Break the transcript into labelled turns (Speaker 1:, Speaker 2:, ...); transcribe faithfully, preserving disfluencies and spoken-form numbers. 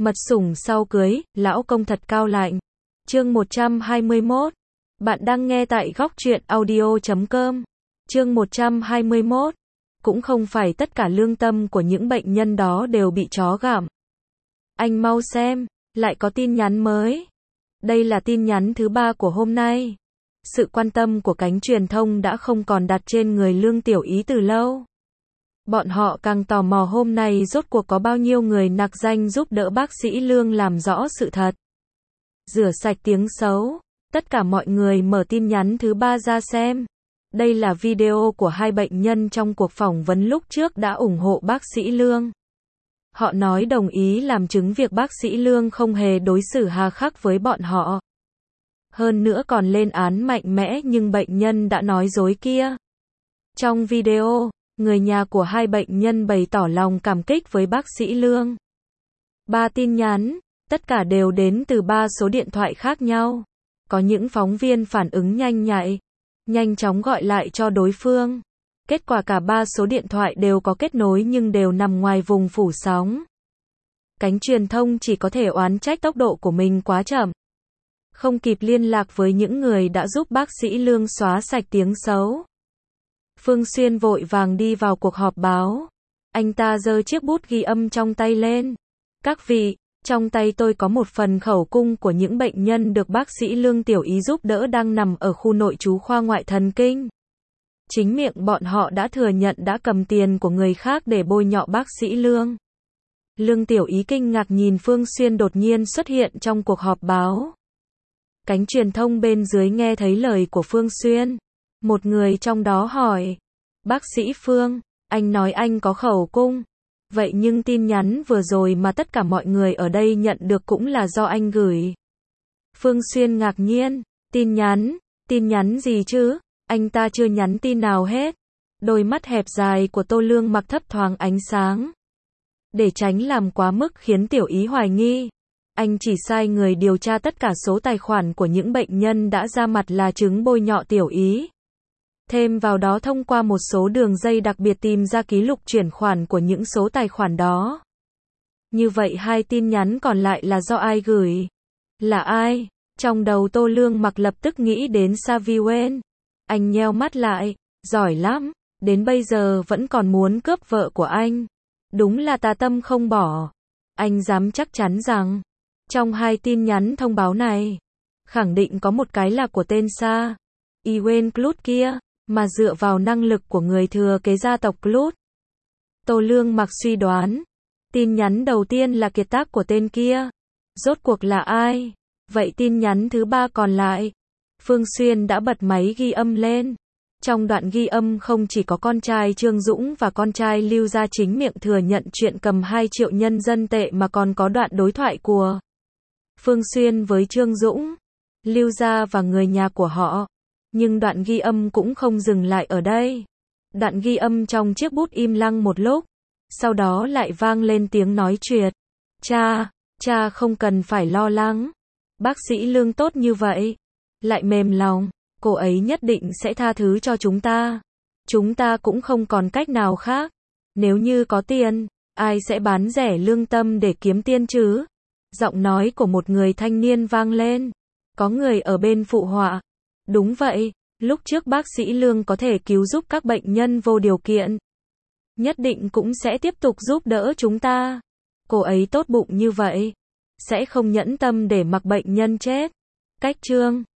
Speaker 1: Mật sủng sau cưới, lão công thật cao lạnh. Chương một trăm hai mươi mốt. Bạn đang nghe tại góc truyện audio chấm com. Chương một trăm hai mươi mốt. Cũng không phải tất cả lương tâm của những bệnh nhân đó đều bị chó gặm. Anh mau xem, lại có tin nhắn mới. Đây là tin nhắn thứ ba của hôm nay. Sự quan tâm của cánh truyền thông đã không còn đặt trên người Lương Tiểu Ý từ lâu. Bọn họ càng tò mò hôm nay rốt cuộc có bao nhiêu người nặc danh giúp đỡ bác sĩ Lương làm rõ sự thật. Rửa sạch tiếng xấu, tất cả mọi người mở tin nhắn thứ ba ra xem. Đây là video của hai bệnh nhân trong cuộc phỏng vấn lúc trước đã ủng hộ bác sĩ Lương. Họ nói đồng ý làm chứng việc bác sĩ Lương không hề đối xử hà khắc với bọn họ. Hơn nữa còn lên án mạnh mẽ nhưng bệnh nhân đã nói dối kia. Trong video, người nhà của hai bệnh nhân bày tỏ lòng cảm kích với bác sĩ Lương. Ba tin nhắn, tất cả đều đến từ ba số điện thoại khác nhau. Có những phóng viên phản ứng nhanh nhạy, nhanh chóng gọi lại cho đối phương. Kết quả cả ba số điện thoại đều có kết nối nhưng đều nằm ngoài vùng phủ sóng. Cánh truyền thông chỉ có thể oán trách tốc độ của mình quá chậm. Không kịp liên lạc với những người đã giúp bác sĩ Lương xóa sạch tiếng xấu. Phương Xuyên vội vàng đi vào cuộc họp báo. Anh ta giơ chiếc bút ghi âm trong tay lên. Các vị, trong tay tôi có một phần khẩu cung của những bệnh nhân được bác sĩ Lương Tiểu Ý giúp đỡ đang nằm ở khu nội trú khoa ngoại thần kinh. Chính miệng bọn họ đã thừa nhận đã cầm tiền của người khác để bôi nhọ bác sĩ Lương. Lương Tiểu Ý kinh ngạc nhìn Phương Xuyên đột nhiên xuất hiện trong cuộc họp báo. Cánh truyền thông bên dưới nghe thấy lời của Phương Xuyên. Một người trong đó hỏi. Bác sĩ Phương, anh nói anh có khẩu cung. Vậy nhưng tin nhắn vừa rồi mà tất cả mọi người ở đây nhận được cũng là do anh gửi. Phương Xuyên ngạc nhiên. Tin nhắn? Tin nhắn gì chứ? Anh ta chưa nhắn tin nào hết. Đôi mắt hẹp dài của Tô Lương Mặc thấp thoáng ánh sáng. Để tránh làm quá mức khiến Tiểu Ý hoài nghi. Anh chỉ sai người điều tra tất cả số tài khoản của những bệnh nhân đã ra mặt là chứng bôi nhọ Tiểu Ý. Thêm vào đó thông qua một số đường dây đặc biệt tìm ra ký lục chuyển khoản của những số tài khoản đó. Như vậy hai tin nhắn còn lại là do ai gửi? Là ai? Trong đầu Tô Lương Mặc lập tức nghĩ đến Saviwen. Anh nheo mắt lại. Giỏi lắm. Đến bây giờ vẫn còn muốn cướp vợ của anh. Đúng là tà tâm không bỏ. Anh dám chắc chắn rằng trong hai tin nhắn thông báo này, khẳng định có một cái là của tên Sa Iwen Clut kia, mà dựa vào năng lực của người thừa kế gia tộc Clut. Tô Lương Mặc suy đoán, tin nhắn đầu tiên là kiệt tác của tên kia. Rốt cuộc là ai? Vậy tin nhắn thứ ba còn lại? Phương Xuyên đã bật máy ghi âm lên. Trong đoạn ghi âm không chỉ có con trai Trương Dũng và con trai Lưu Gia chính miệng thừa nhận chuyện cầm hai triệu nhân dân tệ mà còn có đoạn đối thoại của Phương Xuyên với Trương Dũng, Lưu Gia và người nhà của họ. Nhưng đoạn ghi âm cũng không dừng lại ở đây. Đoạn ghi âm trong chiếc bút im lặng một lúc. Sau đó lại vang lên tiếng nói chuyện. Cha, cha không cần phải lo lắng. Bác sĩ Lương tốt như vậy. Lại mềm lòng. Cô ấy nhất định sẽ tha thứ cho chúng ta. Chúng ta cũng không còn cách nào khác. Nếu như có tiền, ai sẽ bán rẻ lương tâm để kiếm tiền chứ? Giọng nói của một người thanh niên vang lên. Có người ở bên phụ họa. Đúng vậy, lúc trước bác sĩ Lương có thể cứu giúp các bệnh nhân vô điều kiện. Nhất định cũng sẽ tiếp tục giúp đỡ chúng ta. Cô ấy tốt bụng như vậy. Sẽ không nhẫn tâm để mặc bệnh nhân chết. Cách chương